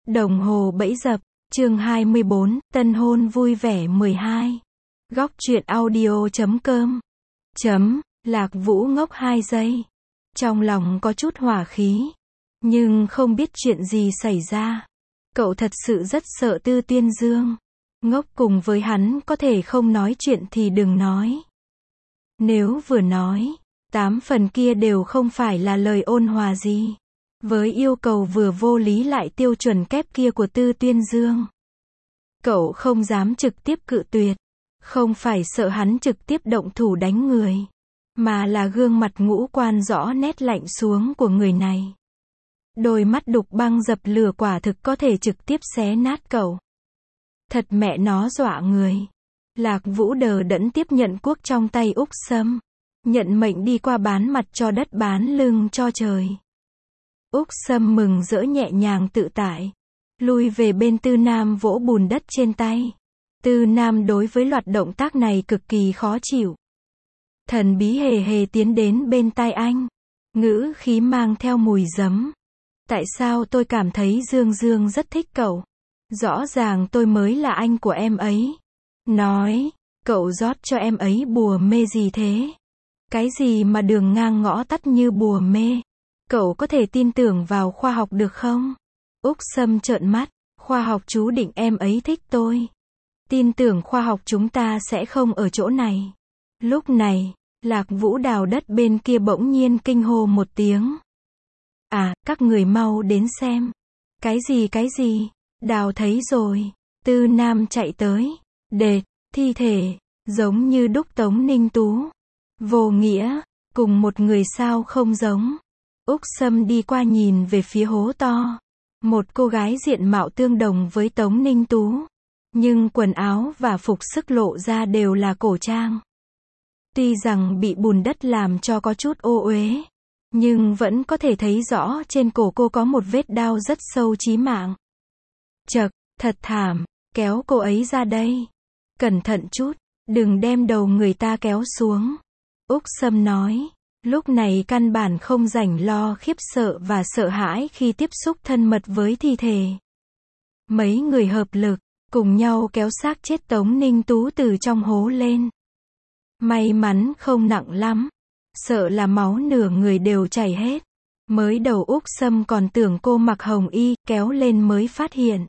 Đồng hồ bẫy dập, chương 24, tân hôn vui vẻ 12. Góc truyện audio.com. Lạc Vũ ngốc 2 giây. Trong lòng có chút hỏa khí. Nhưng không biết chuyện gì xảy ra. Cậu thật sự rất sợ Tư Tiên Dương. Ngốc cùng với hắn có thể không nói chuyện thì đừng nói. Nếu vừa nói, 8 phần kia đều không phải là lời ôn hòa gì. Với yêu cầu vừa vô lý lại tiêu chuẩn kép kia của Tư Tiên Dương. Cậu không dám trực tiếp cự tuyệt. Không phải sợ hắn trực tiếp động thủ đánh người. Mà là gương mặt ngũ quan rõ nét lạnh xuống của người này. Đôi mắt đục băng dập lửa quả thực có thể trực tiếp xé nát cậu. Thật mẹ nó dọa người. Lạc Vũ đờ đẫn tiếp nhận cuốc trong tay Úc Sâm. Nhận mệnh đi qua bán mặt cho đất bán lưng cho trời. Úc Sâm mừng rỡ nhẹ nhàng tự tại. Lui về bên Tư Nam vỗ bùn đất trên tay. Tư Nam đối với loạt động tác này cực kỳ khó chịu. Thần bí hề hề tiến đến bên tai anh. Ngữ khí mang theo mùi giấm. Tại sao tôi cảm thấy Dương Dương rất thích cậu? Rõ ràng tôi mới là anh của em ấy. Nói, cậu rót cho em ấy bùa mê gì thế? Cái gì mà đường ngang ngõ tắt như bùa mê? Cậu có thể tin tưởng vào khoa học được không? Úc Sâm trợn mắt, khoa học chú định em ấy thích tôi. Tin tưởng khoa học chúng ta sẽ không ở chỗ này. Lúc này, Lạc Vũ đào đất bên kia bỗng nhiên kinh hô một tiếng. À, các người mau đến xem. Cái gì? Đào thấy rồi. Tư Nam chạy tới. Đệt, thi thể, giống như đúc Tống Ninh Tú. Vô nghĩa, cùng một người sao không giống. Úc Sâm đi qua nhìn về phía hố to. Một cô gái diện mạo tương đồng với Tống Ninh Tú. Nhưng quần áo và phục sức lộ ra đều là cổ trang. Tuy rằng bị bùn đất làm cho có chút ô uế. Nhưng vẫn có thể thấy rõ trên cổ cô có một vết đao rất sâu chí mạng. Chậc, thật thảm, kéo cô ấy ra đây. Cẩn thận chút, đừng đem đầu người ta kéo xuống. Úc Sâm nói. Lúc này căn bản không rảnh lo khiếp sợ và sợ hãi khi tiếp xúc thân mật với thi thể. Mấy người hợp lực, cùng nhau kéo xác chết Tống Ninh Tú từ trong hố lên. May mắn không nặng lắm. Sợ là máu nửa người đều chảy hết. Mới đầu Úc Sâm còn tưởng cô mặc hồng y, kéo lên mới phát hiện.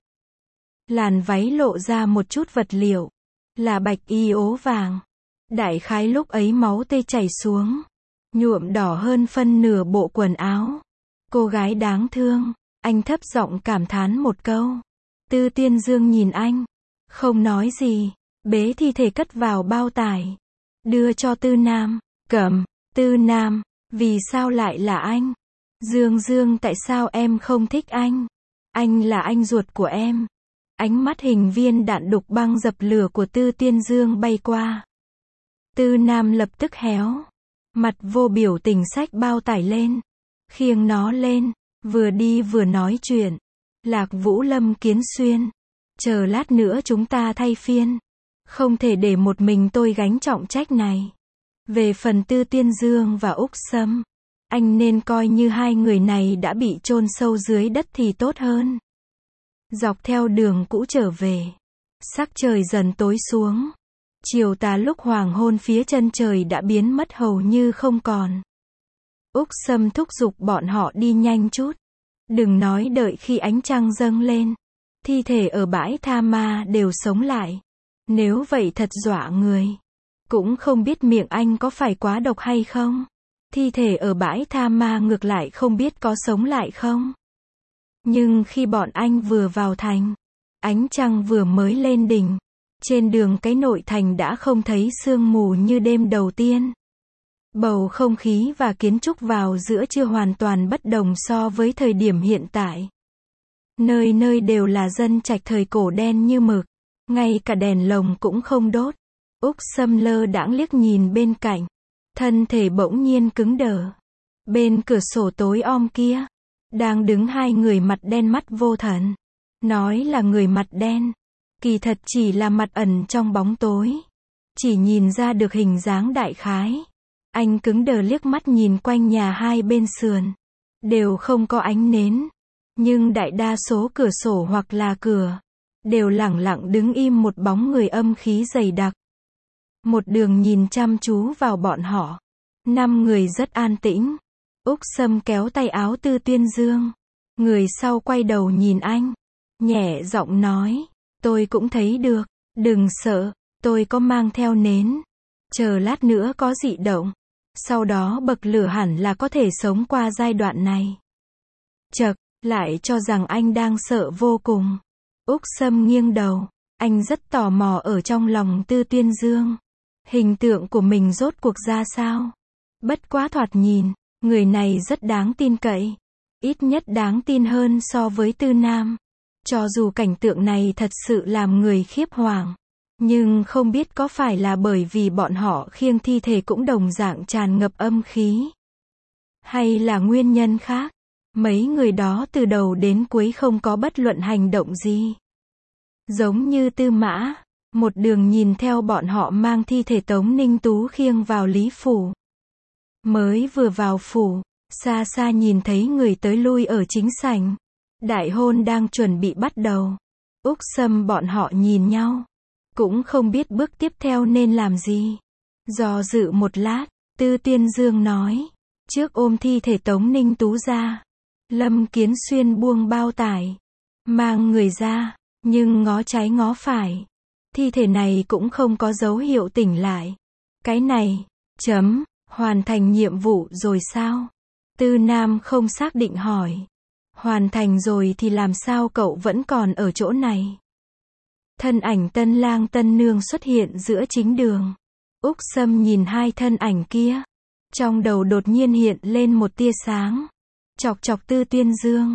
Làn váy lộ ra một chút vật liệu. Là bạch y ố vàng. Đại khái lúc ấy máu tươi chảy xuống. Nhuộm đỏ hơn phân nửa bộ quần áo. Cô gái đáng thương. Anh thấp giọng cảm thán một câu. Tư Tiên Dương nhìn anh. Không nói gì. Bế thi thể cất vào bao tải. Đưa cho Tư Nam. Cầm. Tư Nam. Vì sao lại là anh? Dương, tại sao em không thích anh? Anh là anh ruột của em. Ánh mắt hình viên đạn đục băng dập lửa của Tư Tiên Dương bay qua. Tư Nam lập tức héo. Mặt vô biểu tình xách bao tải lên. Khiêng nó lên. Vừa đi vừa nói chuyện. Lạc Vũ Lâm Kiến Xuyên. Chờ lát nữa chúng ta thay phiên. Không thể để một mình tôi gánh trọng trách này. Về phần Tư Tiên Dương và Úc Sâm. Anh nên coi như hai người này đã bị chôn sâu dưới đất thì tốt hơn. Dọc theo đường cũ trở về. Sắc trời dần tối xuống. Chiều tà lúc hoàng hôn phía chân trời đã biến mất hầu như không còn. Úc Sâm thúc giục bọn họ đi nhanh chút. Đừng nói đợi khi ánh trăng dâng lên. Thi thể ở bãi tha ma đều sống lại. Nếu vậy thật dọa người. Cũng không biết miệng anh có phải quá độc hay không. Thi thể ở bãi tha ma ngược lại không biết có sống lại không. Nhưng khi bọn anh vừa vào thành. Ánh trăng vừa mới lên đỉnh. Trên đường cái nội thành đã không thấy sương mù như đêm đầu tiên. Bầu không khí và kiến trúc vào giữa trưa hoàn toàn bất đồng so với thời điểm hiện tại. Nơi nơi đều là dân trạch thời cổ đen như mực. Ngay cả đèn lồng cũng không đốt. Úc Sâm lơ đãng liếc nhìn bên cạnh. Thân thể bỗng nhiên cứng đờ. Bên cửa sổ tối om kia. Đang đứng hai người mặt đen mắt vô thần. Nói là người mặt đen. Kỳ thật chỉ là mặt ẩn trong bóng tối. Chỉ nhìn ra được hình dáng đại khái. Anh cứng đờ liếc mắt nhìn quanh nhà hai bên sườn. Đều không có ánh nến. Nhưng đại đa số cửa sổ hoặc là cửa, đều lẳng lặng đứng im một bóng người âm khí dày đặc. Một đường nhìn chăm chú vào bọn họ. 5 người rất an tĩnh. Úc Sâm kéo tay áo Tư Tuyên Dương. Người sau quay đầu nhìn anh. Nhẹ giọng nói. Tôi cũng thấy được. Đừng sợ, tôi có mang theo nến. Chờ lát nữa có dị động. Sau đó bậc lửa hẳn là có thể sống qua giai đoạn này. Chậc, lại cho rằng anh đang sợ vô cùng. Úc Sâm nghiêng đầu. Anh rất tò mò ở trong lòng Tư Tuyên Dương. Hình tượng của mình rốt cuộc ra sao? Bất quá thoạt nhìn, người này rất đáng tin cậy. Ít nhất đáng tin hơn so với Tư Nam. Cho dù cảnh tượng này thật sự làm người khiếp hoàng. Nhưng không biết có phải là bởi vì bọn họ khiêng thi thể cũng đồng dạng tràn ngập âm khí. Hay là nguyên nhân khác. Mấy người đó từ đầu đến cuối không có bất luận hành động gì. Giống như Tư Mã. Một đường nhìn theo bọn họ mang thi thể Tống Ninh Tú khiêng vào Lý Phủ. Mới vừa vào phủ, xa xa nhìn thấy người tới lui ở chính sảnh. Đại hôn đang chuẩn bị bắt đầu. Úc Sâm bọn họ nhìn nhau. Cũng không biết bước tiếp theo nên làm gì. Do dự một lát, Tư Tuyên Dương nói. Trước ôm thi thể Tống Ninh Tú ra. Lâm Kiến Xuyên buông bao tải. Mang người ra, nhưng ngó trái ngó phải. Thi thể này cũng không có dấu hiệu tỉnh lại. Cái này, hoàn thành nhiệm vụ rồi sao? Tư Nam không xác định hỏi. Hoàn thành rồi thì làm sao cậu vẫn còn ở chỗ này? Thân ảnh tân lang tân nương xuất hiện giữa chính đường. Úc Sâm nhìn hai thân ảnh kia. Trong đầu đột nhiên hiện lên một tia sáng. Chọc chọc Tư Tuyên Dương.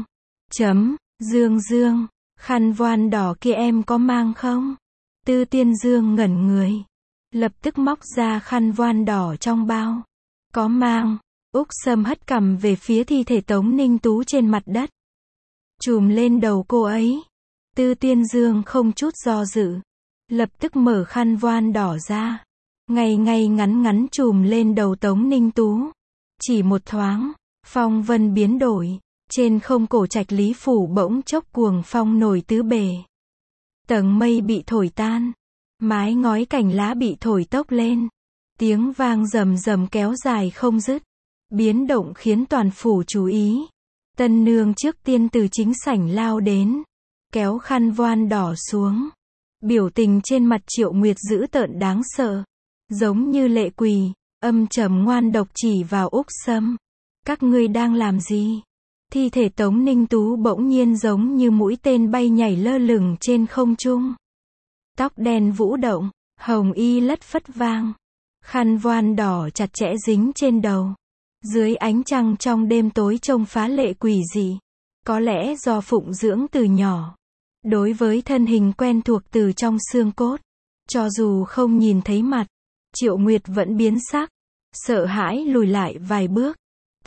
Dương Dương, khăn voan đỏ kia em có mang không? Tư Tuyên Dương ngẩn người. Lập tức móc ra khăn voan đỏ trong bao. Có mang. Úc Sâm hất cằm về phía thi thể Tống Ninh Tú trên mặt đất. Chùm lên đầu cô ấy. Tư Tuyên Dương không chút do dự. Lập tức mở khăn voan đỏ ra. Ngay ngắn ngắn chùm lên đầu Tống Ninh Tú. Chỉ một thoáng, phong vân biến đổi. Trên không cổ trạch Lý Phủ bỗng chốc cuồng phong nổi tứ bề. Tầng mây bị thổi tan. Mái ngói cành lá bị thổi tốc lên. Tiếng vang rầm rầm kéo dài không dứt. Biến động khiến toàn phủ chú ý. Tân nương trước tiên từ chính sảnh lao đến. Kéo khăn voan đỏ xuống. Biểu tình trên mặt Triệu Nguyệt dữ tợn đáng sợ. Giống như lệ quỷ. Âm trầm ngoan độc chỉ vào Úc Sâm. Các ngươi đang làm gì? Thi thể Tống Ninh Tú bỗng nhiên giống như mũi tên bay nhảy lơ lửng trên không trung. Tóc đen vũ động, hồng y lất phất vang. Khăn voan đỏ chặt chẽ dính trên đầu. Dưới ánh trăng trong đêm tối trông phá lệ quỷ dị. Có lẽ do phụng dưỡng từ nhỏ. Đối với thân hình quen thuộc từ trong xương cốt. Cho dù không nhìn thấy mặt, Triệu Nguyệt vẫn biến sắc. Sợ hãi lùi lại vài bước.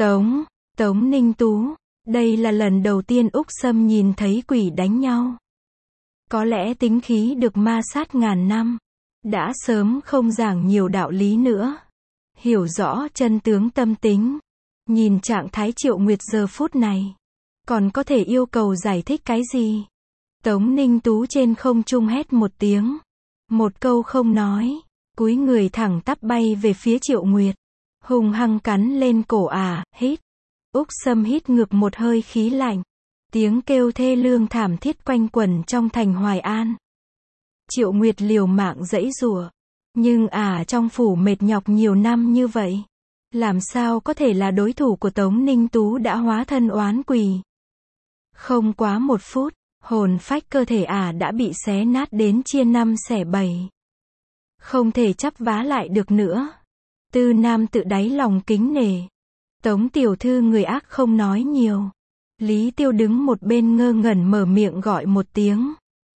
Tống Ninh Tú. Đây là lần đầu tiên Úc Sâm nhìn thấy quỷ đánh nhau. Có lẽ tính khí được ma sát ngàn năm. Đã sớm không giảng nhiều đạo lý nữa. Hiểu rõ chân tướng tâm tính. Nhìn trạng thái Triệu Nguyệt giờ phút này. Còn có thể yêu cầu giải thích cái gì? Tống Ninh Tú trên không trung hét một tiếng. Một câu không nói. Cúi người thẳng tắp bay về phía Triệu Nguyệt. Hung hăng cắn lên cổ hít. Úc Sâm hít ngược một hơi khí lạnh. Tiếng kêu thê lương thảm thiết quanh quẩn trong thành Hoài An. Triệu Nguyệt liều mạng giãy giụa. Nhưng trong phủ mệt nhọc nhiều năm như vậy. Làm sao có thể là đối thủ của Tống Ninh Tú đã hóa thân oán quỷ. Không quá một phút, hồn phách cơ thể đã bị xé nát đến chia năm xẻ bảy. Không thể chắp vá lại được nữa. Tư Nam tự đáy lòng kính nể. Tống tiểu thư người ác không nói nhiều. Lý Tiêu đứng một bên ngơ ngẩn mở miệng gọi một tiếng.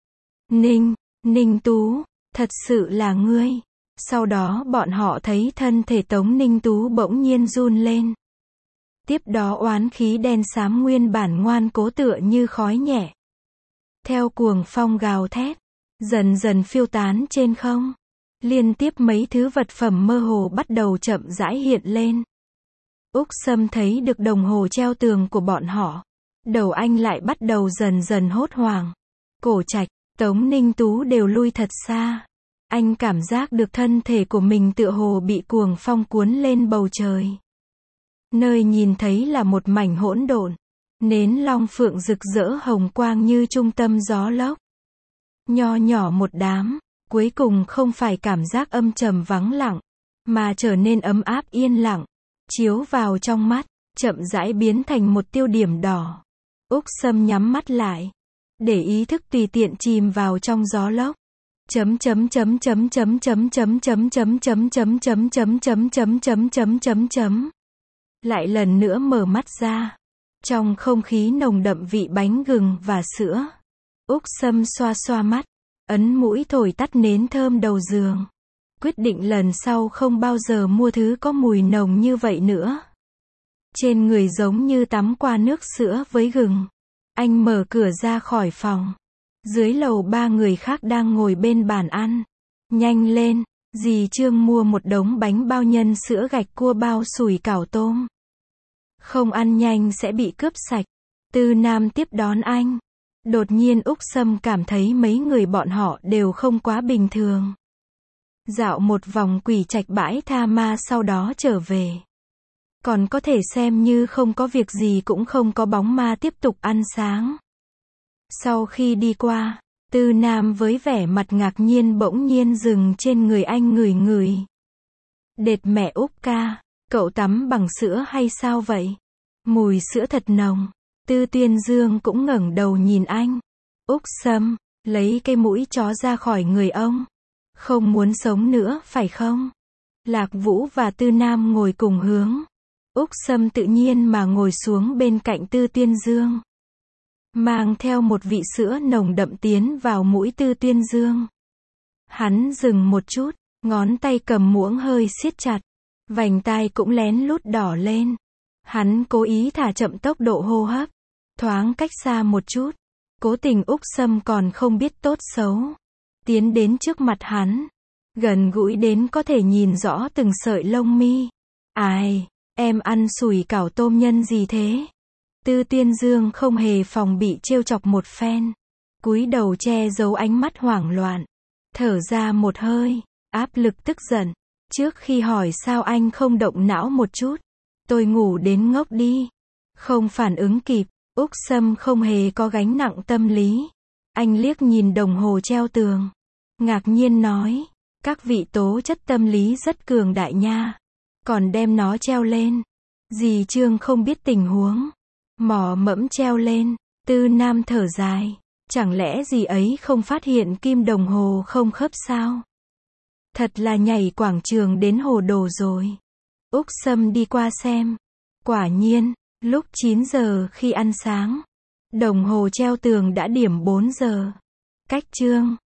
Ninh Tú, thật sự là ngươi. Sau đó bọn họ thấy thân thể Tống Ninh Tú bỗng nhiên run lên. Tiếp đó oán khí đen xám nguyên bản ngoan cố tựa như khói nhẹ. Theo cuồng phong gào thét, dần dần phiêu tán trên không. Liên tiếp mấy thứ vật phẩm mơ hồ bắt đầu chậm rãi hiện lên. Úc Sâm thấy được đồng hồ treo tường của bọn họ. đầu anh lại bắt đầu dần dần hốt hoảng. Cổ Trạch, Tống Ninh Tú đều lui thật xa. Anh cảm giác được thân thể của mình tựa hồ bị cuồng phong cuốn lên bầu trời. Nơi nhìn thấy là một mảnh hỗn độn. Nến long phượng rực rỡ hồng quang như trung tâm gió lốc. Nho nhỏ một đám, cuối cùng không phải cảm giác âm trầm vắng lặng, mà trở nên ấm áp yên lặng, chiếu vào trong mắt, chậm rãi biến thành một tiêu điểm đỏ. Úc Sâm nhắm mắt lại, để ý thức tùy tiện chìm vào trong gió lốc. Chấm chấm chấm chấm chấm chấm chấm chấm chấm chấm chấm chấm chấm chấm chấm chấm chấm chấm chấm. Lại lần nữa mở mắt ra. Trong không khí nồng đậm vị bánh gừng và sữa. Úc Sâm xoa xoa mắt, ấn mũi thổi tắt nến thơm đầu giường. Quyết định lần sau không bao giờ mua thứ có mùi nồng như vậy nữa. Trên người giống như tắm qua nước sữa với gừng. Anh mở cửa ra khỏi phòng. Dưới lầu 3 người khác đang ngồi bên bàn ăn. Nhanh lên, dì Trương mua một đống bánh bao nhân sữa gạch cua bao sủi cảo tôm. Không ăn nhanh sẽ bị cướp sạch. Tư Nam tiếp đón anh. Đột nhiên Úc Sâm cảm thấy mấy người bọn họ đều không quá bình thường. Dạo một vòng Quỷ Trạch bãi tha ma sau đó trở về. Còn có thể xem như không có việc gì cũng không có bóng ma tiếp tục ăn sáng. Sau khi đi qua, Tư Nam với vẻ mặt ngạc nhiên bỗng nhiên dừng trên người anh ngửi ngửi. Đệt mẹ Úc ca, cậu tắm bằng sữa hay sao vậy? Mùi sữa thật nồng. Tư Tuyên Dương cũng ngẩng đầu nhìn anh. Úc Sâm, lấy cái mũi chó ra khỏi người ông. Không muốn sống nữa, phải không? Lạc Vũ và Tư Nam ngồi cùng hướng. Úc Sâm tự nhiên mà ngồi xuống bên cạnh Tư Tuyên Dương. Mang theo một vị sữa nồng đậm tiến vào mũi Tư Tuyên Dương. Hắn dừng một chút, ngón tay cầm muỗng hơi siết chặt. Vành tai cũng lén lút đỏ lên. Hắn cố ý thả chậm tốc độ hô hấp. Thoáng cách xa một chút. Cố tình Úc Sâm còn không biết tốt xấu. Tiến đến trước mặt hắn. Gần gũi đến có thể nhìn rõ từng sợi lông mi. Ai, em ăn sủi cảo tôm nhân gì thế? Tư Tuyên Dương không hề phòng bị trêu chọc một phen. Cúi đầu che giấu ánh mắt hoảng loạn. Thở ra một hơi, áp lực tức giận. Trước khi hỏi sao anh không động não một chút. Tôi ngủ đến ngốc đi. Không phản ứng kịp. Úc Sâm không hề có gánh nặng tâm lý. Anh liếc nhìn đồng hồ treo tường. Ngạc nhiên nói. Các vị tố chất tâm lý rất cường đại nha. Còn đem nó treo lên. Dì Trương không biết tình huống. Mò mẫm treo lên. Tư Nam thở dài. Chẳng lẽ dì ấy không phát hiện kim đồng hồ không khớp sao? Thật là nhảy quảng trường đến hồ đồ rồi. Úc Sâm đi qua xem. Quả nhiên, lúc 9 giờ khi ăn sáng, đồng hồ treo tường đã điểm 4 giờ. Cách chương